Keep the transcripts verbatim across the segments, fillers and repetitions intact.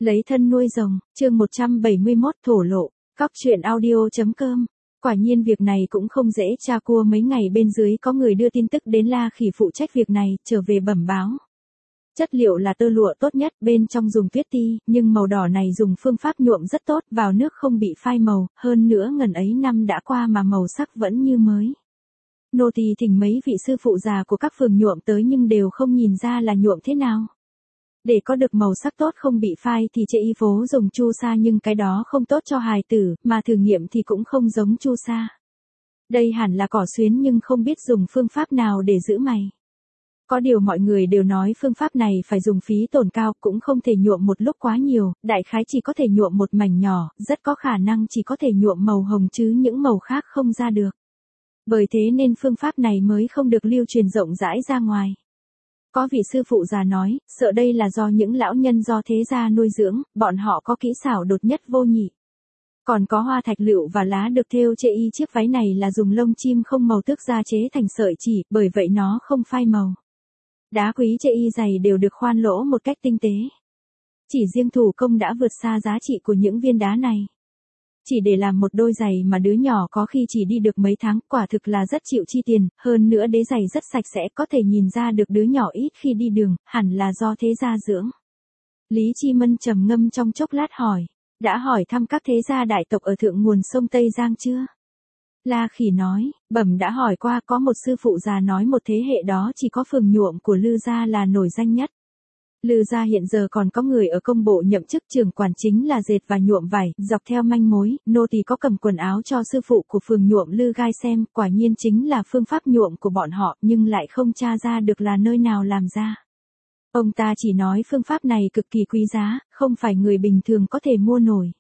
Lấy thân nuôi rồng, chương một trăm bảy mươi mốt thổ lộ, cóc truyện audio.com. Quả nhiên việc này cũng không dễ, cha cua mấy ngày bên dưới có người đưa tin tức đến La Khỉ phụ trách việc này, trở về bẩm báo. Chất liệu là tơ lụa tốt nhất, bên trong dùng tuyết ti, nhưng màu đỏ này dùng phương pháp nhuộm rất tốt, vào nước không bị phai màu, hơn nữa ngần ấy năm đã qua mà màu sắc vẫn như mới. Nô tỳ thỉnh mấy vị sư phụ già của các phường nhuộm tới nhưng đều không nhìn ra là nhuộm thế nào. Để có được màu sắc tốt không bị phai thì chê y phố dùng chu sa, nhưng cái đó không tốt cho hài tử, mà thử nghiệm thì cũng không giống chu sa. Đây hẳn là cỏ xuyến nhưng không biết dùng phương pháp nào để giữ mày. Có điều mọi người đều nói phương pháp này phải dùng phí tổn cao, cũng không thể nhuộm một lúc quá nhiều, đại khái chỉ có thể nhuộm một mảnh nhỏ, rất có khả năng chỉ có thể nhuộm màu hồng chứ những màu khác không ra được. Bởi thế nên phương pháp này mới không được lưu truyền rộng rãi ra ngoài. Có vị sư phụ già nói, sợ đây là do những lão nhân do thế gia nuôi dưỡng, bọn họ có kỹ xảo đột nhất vô nhị. Còn có hoa thạch lựu và lá được thêu chê y, chiếc váy này là dùng lông chim không màu tước ra chế thành sợi chỉ, bởi vậy nó không phai màu. Đá quý chê y dày đều được khoan lỗ một cách tinh tế. Chỉ riêng thủ công đã vượt xa giá trị của những viên đá này. Chỉ để làm một đôi giày mà đứa nhỏ có khi chỉ đi được mấy tháng, quả thực là rất chịu chi tiền, hơn nữa đế giày rất sạch sẽ, có thể nhìn ra được đứa nhỏ ít khi đi đường, hẳn là do thế gia dưỡng. Lý Chi Mân trầm ngâm trong chốc lát hỏi, đã hỏi thăm các thế gia đại tộc ở thượng nguồn sông Tây Giang chưa? La Khỉ nói, bẩm đã hỏi qua, có một sư phụ già nói một thế hệ đó chỉ có phường nhuộm của Lư gia là nổi danh nhất. Lư gia hiện giờ còn có người ở công bộ nhậm chức trưởng quản, chính là dệt và nhuộm vải, dọc theo manh mối, nô tỳ có cầm quần áo cho sư phụ của phường nhuộm Lư gai xem, quả nhiên chính là phương pháp nhuộm của bọn họ, nhưng lại không tra ra được là nơi nào làm ra. Ông ta chỉ nói phương pháp này cực kỳ quý giá, không phải người bình thường có thể mua nổi.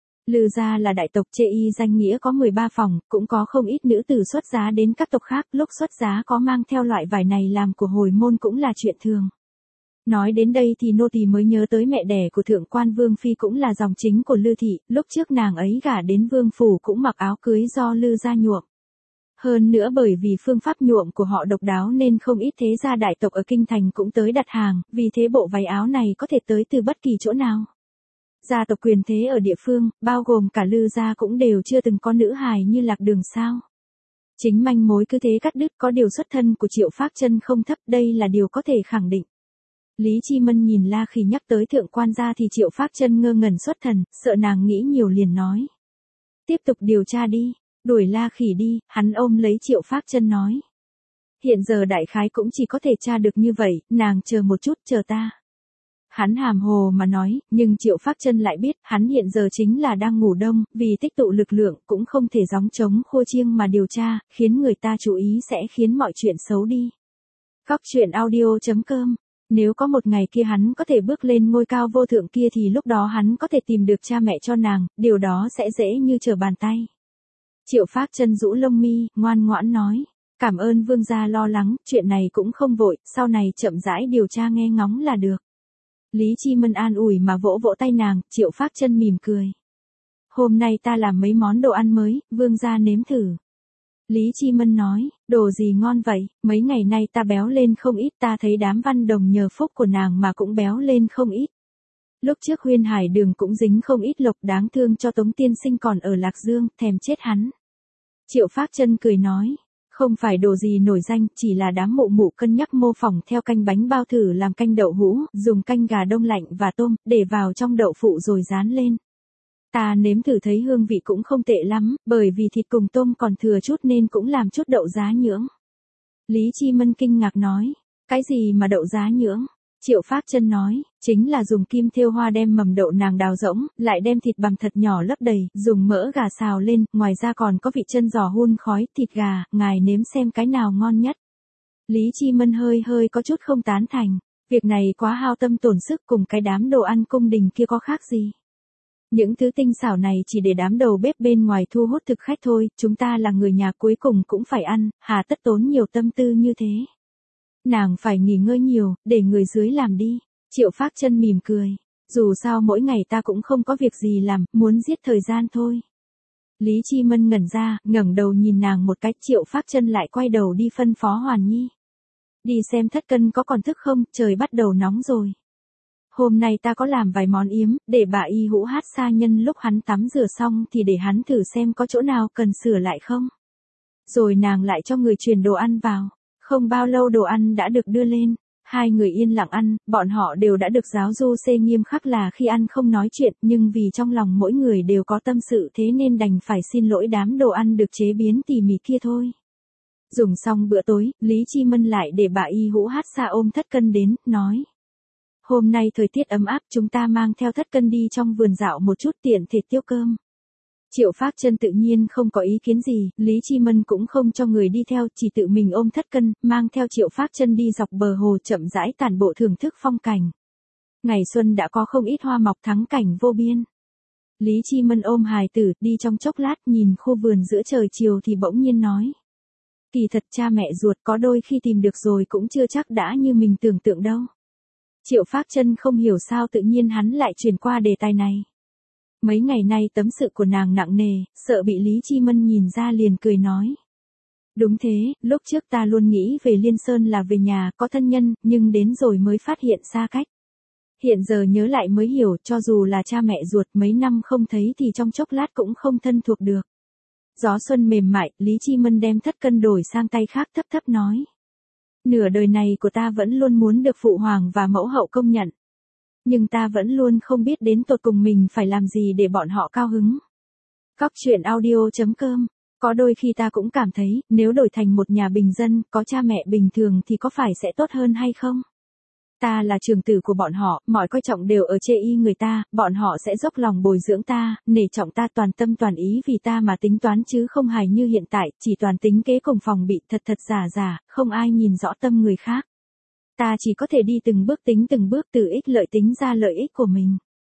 Lư gia là đại tộc chê y danh nghĩa có mười ba phòng, cũng có không ít nữ tử xuất giá đến các tộc khác, lúc xuất giá có mang theo loại vải này làm của hồi môn cũng là chuyện thường. Nói đến đây thì nô tỳ mới nhớ tới mẹ đẻ của thượng quan Vương Phi cũng là dòng chính của Lư thị, lúc trước nàng ấy gả đến Vương phủ cũng mặc áo cưới do Lư gia nhuộm. Hơn nữa bởi vì phương pháp nhuộm của họ độc đáo nên không ít thế gia đại tộc ở kinh thành cũng tới đặt hàng, vì thế bộ váy áo này có thể tới từ bất kỳ chỗ nào. Gia tộc quyền thế ở địa phương, bao gồm cả Lư gia cũng đều chưa từng có nữ hài như Lạc Đường sao. Chính manh mối cứ thế cắt đứt, có điều xuất thân của Triệu Phác Chân không thấp, đây là điều có thể khẳng định. Lý Chi Mân nhìn La Khỉ nhắc tới thượng quan gia thì Triệu Phác Chân ngơ ngẩn xuất thần, sợ nàng nghĩ nhiều liền nói. Tiếp tục điều tra đi, đuổi La Khỉ đi, hắn ôm lấy Triệu Phác Chân nói. Hiện giờ đại khái cũng chỉ có thể tra được như vậy, nàng chờ một chút, chờ ta. Hắn hàm hồ mà nói, nhưng Triệu Phác Chân lại biết, hắn hiện giờ chính là đang ngủ đông, vì tích tụ lực lượng cũng không thể gióng trống khô chiêng mà điều tra, khiến người ta chú ý sẽ khiến mọi chuyện xấu đi. Cóc truyện audio.com. Nếu có một ngày kia hắn có thể bước lên ngôi cao vô thượng kia thì lúc đó hắn có thể tìm được cha mẹ cho nàng, điều đó sẽ dễ như trở bàn tay. Triệu Phác Chân rũ lông mi, ngoan ngoãn nói, cảm ơn vương gia lo lắng, chuyện này cũng không vội, sau này chậm rãi điều tra nghe ngóng là được. Lý Chi Mân an ủi mà vỗ vỗ tay nàng, Triệu Phác Chân mỉm cười. Hôm nay ta làm mấy món đồ ăn mới, vương gia nếm thử. Lý Chi Mân nói, đồ gì ngon vậy, mấy ngày nay ta béo lên không ít, ta thấy đám Văn Đồng nhờ phúc của nàng mà cũng béo lên không ít. Lúc trước Huyên Hải Đường cũng dính không ít lộc, đáng thương cho Tống tiên sinh còn ở Lạc Dương, thèm chết hắn. Triệu Phác Chân cười nói, không phải đồ gì nổi danh, chỉ là đám mụ mụ cân nhắc mô phỏng theo canh bánh bao thử làm canh đậu hũ, dùng canh gà đông lạnh và tôm, để vào trong đậu phụ rồi rán lên. Ta nếm thử thấy hương vị cũng không tệ lắm, bởi vì thịt cùng tôm còn thừa chút nên cũng làm chút đậu giá nhưỡng. Lý Chi Mân kinh ngạc nói, cái gì mà đậu giá nhưỡng? Triệu Phác Chân nói, chính là dùng kim thêu hoa đem mầm đậu nàng đào rỗng, lại đem thịt bằm thật nhỏ lấp đầy, dùng mỡ gà xào lên, ngoài ra còn có vị chân giò hun khói, thịt gà, ngài nếm xem cái nào ngon nhất. Lý Chi Mân hơi hơi có chút không tán thành, việc này quá hao tâm tổn sức, cùng cái đám đồ ăn cung đình kia có khác gì. Những thứ tinh xảo này chỉ để đám đầu bếp bên ngoài thu hút thực khách thôi, chúng ta là người nhà cuối cùng cũng phải ăn, hà tất tốn nhiều tâm tư như thế. Nàng phải nghỉ ngơi nhiều, để người dưới làm đi. Triệu Phác Chân mỉm cười, dù sao mỗi ngày ta cũng không có việc gì làm, muốn giết thời gian thôi. Lý Chi Mân ngẩn ra, ngẩng đầu nhìn nàng một cái, Triệu Phác Chân lại quay đầu đi phân phó Hoàn Nhi. Đi xem thất cân có còn thức không, trời bắt đầu nóng rồi. Hôm nay ta có làm vài món yếm, để bà y hũ hát xa nhân lúc hắn tắm rửa xong thì để hắn thử xem có chỗ nào cần sửa lại không. Rồi nàng lại cho người truyền đồ ăn vào. Không bao lâu đồ ăn đã được đưa lên. Hai người yên lặng ăn, bọn họ đều đã được giáo du xê nghiêm khắc là khi ăn không nói chuyện, nhưng vì trong lòng mỗi người đều có tâm sự thế nên đành phải xin lỗi đám đồ ăn được chế biến tỉ mỉ kia thôi. Dùng xong bữa tối, Lý Chi Mân lại để bà y hũ hát xa ôm Thất Cân đến, nói. Hôm nay thời tiết ấm áp, chúng ta mang theo Thất Cân đi trong vườn dạo một chút tiện thể tiêu cơm. Triệu Phác Chân tự nhiên không có ý kiến gì, Lý Chi Mân cũng không cho người đi theo, chỉ tự mình ôm Thất Cân, mang theo Triệu Phác Chân đi dọc bờ hồ chậm rãi tản bộ thưởng thức phong cảnh. Ngày xuân đã có không ít hoa mọc thắng cảnh vô biên. Lý Chi Mân ôm hài tử, đi trong chốc lát nhìn khu vườn giữa trời chiều thì bỗng nhiên nói. Kỳ thật cha mẹ ruột có đôi khi tìm được rồi cũng chưa chắc đã như mình tưởng tượng đâu. Triệu Phác Chân không hiểu sao tự nhiên hắn lại chuyển qua đề tài này. Mấy ngày nay tâm sự của nàng nặng nề, sợ bị Lý Chi Mân nhìn ra liền cười nói. Đúng thế, lúc trước ta luôn nghĩ về Liên Sơn là về nhà, có thân nhân, nhưng đến rồi mới phát hiện xa cách. Hiện giờ nhớ lại mới hiểu, cho dù là cha mẹ ruột mấy năm không thấy thì trong chốc lát cũng không thân thuộc được. Gió xuân mềm mại, Lý Chi Mân đem Thất Cân đổi sang tay khác thấp thấp nói. Nửa đời này của ta vẫn luôn muốn được phụ hoàng và mẫu hậu công nhận. Nhưng ta vẫn luôn không biết đến tột cùng mình phải làm gì để bọn họ cao hứng. Cóc truyện audio chấm com. Có đôi khi ta cũng cảm thấy, nếu đổi thành một nhà bình dân, có cha mẹ bình thường thì có phải sẽ tốt hơn hay không? Ta là trưởng tử của bọn họ, mọi coi trọng đều ở chê y người ta, bọn họ sẽ dốc lòng bồi dưỡng ta, nể trọng ta toàn tâm toàn ý vì ta mà tính toán chứ không hài như hiện tại, chỉ toàn tính kế cùng phòng bị thật thật giả giả, không ai nhìn rõ tâm người khác. Ta chỉ có thể đi từng bước tính từng bước từ ích lợi tính ra lợi ích của mình.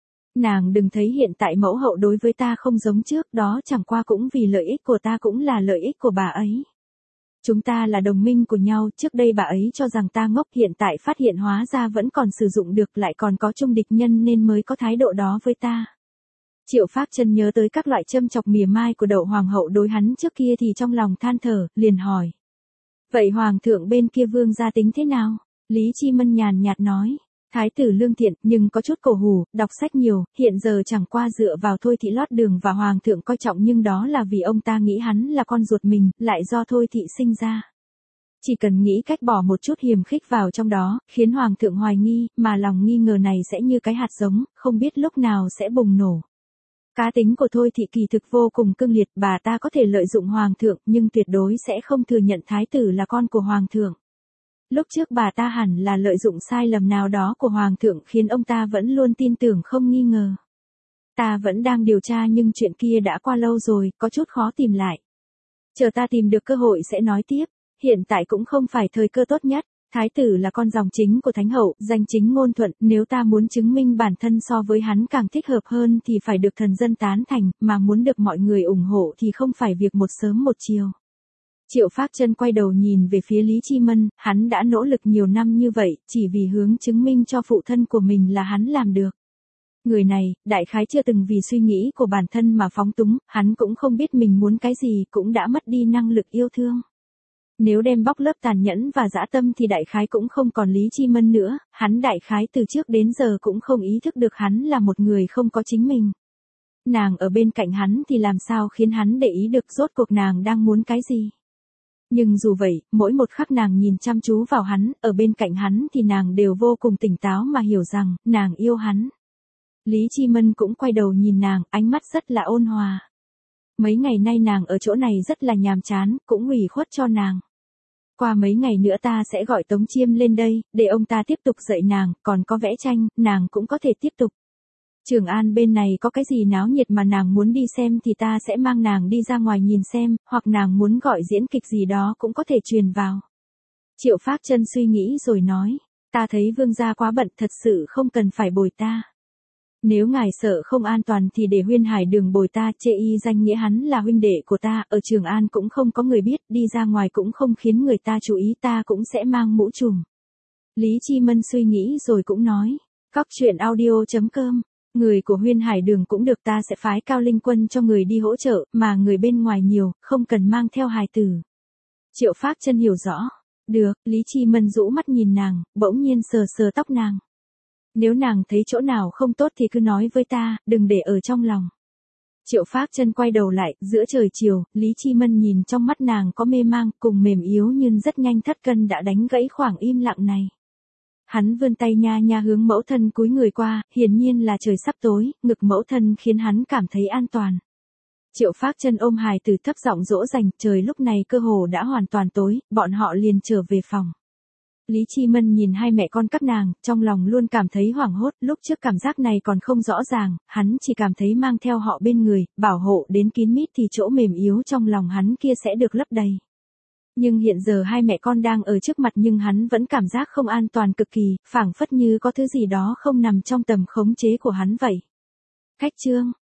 Nàng đừng thấy hiện tại mẫu hậu đối với ta không giống trước, đó chẳng qua cũng vì lợi ích của ta cũng là lợi ích của bà ấy. Chúng ta là đồng minh của nhau, trước đây bà ấy cho rằng ta ngốc, hiện tại phát hiện hóa ra vẫn còn sử dụng được, lại còn có chung địch nhân nên mới có thái độ đó với ta. Triệu Phác Chân nhớ tới các loại châm chọc mỉa mai của Đậu hoàng hậu đối hắn trước kia thì trong lòng than thở, liền hỏi. Vậy hoàng thượng bên kia vương gia tính thế nào? Lý Chi Mân nhàn nhạt nói. Thái tử lương thiện, nhưng có chút cổ hủ, đọc sách nhiều, hiện giờ chẳng qua dựa vào Thôi Thị lót đường và hoàng thượng coi trọng, nhưng đó là vì ông ta nghĩ hắn là con ruột mình, lại do Thôi Thị sinh ra. Chỉ cần nghĩ cách bỏ một chút hiềm khích vào trong đó, khiến hoàng thượng hoài nghi, mà lòng nghi ngờ này sẽ như cái hạt giống, không biết lúc nào sẽ bùng nổ. Cá tính của Thôi Thị kỳ thực vô cùng cương liệt, bà ta có thể lợi dụng hoàng thượng, nhưng tuyệt đối sẽ không thừa nhận thái tử là con của hoàng thượng. Lúc trước bà ta hẳn là lợi dụng sai lầm nào đó của hoàng thượng khiến ông ta vẫn luôn tin tưởng không nghi ngờ. Ta vẫn đang điều tra nhưng chuyện kia đã qua lâu rồi, có chút khó tìm lại. Chờ ta tìm được cơ hội sẽ nói tiếp, hiện tại cũng không phải thời cơ tốt nhất. Thái tử là con dòng chính của Thánh hậu, danh chính ngôn thuận, nếu ta muốn chứng minh bản thân so với hắn càng thích hợp hơn thì phải được thần dân tán thành, mà muốn được mọi người ủng hộ thì không phải việc một sớm một chiều. Triệu Phác Chân quay đầu nhìn về phía Lý Chi Mân, hắn đã nỗ lực nhiều năm như vậy, chỉ vì hướng chứng minh cho phụ thân của mình là hắn làm được. Người này, đại khái chưa từng vì suy nghĩ của bản thân mà phóng túng, hắn cũng không biết mình muốn cái gì, cũng đã mất đi năng lực yêu thương. Nếu đem bóc lớp tàn nhẫn và dã tâm thì đại khái cũng không còn Lý Chi Mân nữa, hắn đại khái từ trước đến giờ cũng không ý thức được hắn là một người không có chính mình. Nàng ở bên cạnh hắn thì làm sao khiến hắn để ý được rốt cuộc nàng đang muốn cái gì. Nhưng dù vậy, mỗi một khắc nàng nhìn chăm chú vào hắn, ở bên cạnh hắn thì nàng đều vô cùng tỉnh táo mà hiểu rằng, nàng yêu hắn. Lý Chi Mân cũng quay đầu nhìn nàng, ánh mắt rất là ôn hòa. Mấy ngày nay nàng ở chỗ này rất là nhàm chán, cũng ủy khuất cho nàng. Qua mấy ngày nữa ta sẽ gọi Tống Chiêm lên đây, để ông ta tiếp tục dạy nàng, còn có vẽ tranh, nàng cũng có thể tiếp tục. Trường An bên này có cái gì náo nhiệt mà nàng muốn đi xem thì ta sẽ mang nàng đi ra ngoài nhìn xem, hoặc nàng muốn gọi diễn kịch gì đó cũng có thể truyền vào. Triệu Phác Chân suy nghĩ rồi nói, ta thấy vương gia quá bận, thật sự không cần phải bồi ta. Nếu ngài sợ không an toàn thì để Huyên Hải Đường bồi ta, chê y danh nghĩa hắn là huynh đệ của ta, ở Trường An cũng không có người biết, đi ra ngoài cũng không khiến người ta chú ý, ta cũng sẽ mang mũ trùm. Lý Chi Mân suy nghĩ rồi cũng nói, cóc truyện audio chấm com. Người của Huyên Hải Đường cũng được, ta sẽ phái Cao Linh Quân cho người đi hỗ trợ, mà người bên ngoài nhiều, không cần mang theo hài tử. Triệu Phác Chân hiểu rõ. Được, Lý Chi Mân rũ mắt nhìn nàng, bỗng nhiên sờ sờ tóc nàng. Nếu nàng thấy chỗ nào không tốt thì cứ nói với ta, đừng để ở trong lòng. Triệu Phác Chân quay đầu lại, giữa trời chiều, Lý Chi Mân nhìn trong mắt nàng có mê mang, cùng mềm yếu nhưng rất nhanh thất cân đã đánh gãy khoảng im lặng này. Hắn vươn tay nha nha hướng mẫu thân cúi người qua, hiển nhiên là trời sắp tối, ngực mẫu thân khiến hắn cảm thấy an toàn. Triệu Phác Chân ôm hài tử thấp giọng dỗ dành, trời lúc này cơ hồ đã hoàn toàn tối, bọn họ liền trở về phòng. Lý Chi Mân nhìn hai mẹ con các nàng, trong lòng luôn cảm thấy hoảng hốt, lúc trước cảm giác này còn không rõ ràng, hắn chỉ cảm thấy mang theo họ bên người, bảo hộ đến kín mít thì chỗ mềm yếu trong lòng hắn kia sẽ được lấp đầy. Nhưng hiện giờ hai mẹ con đang ở trước mặt nhưng hắn vẫn cảm giác không an toàn cực kỳ, phảng phất như có thứ gì đó không nằm trong tầm khống chế của hắn vậy. Khách trương,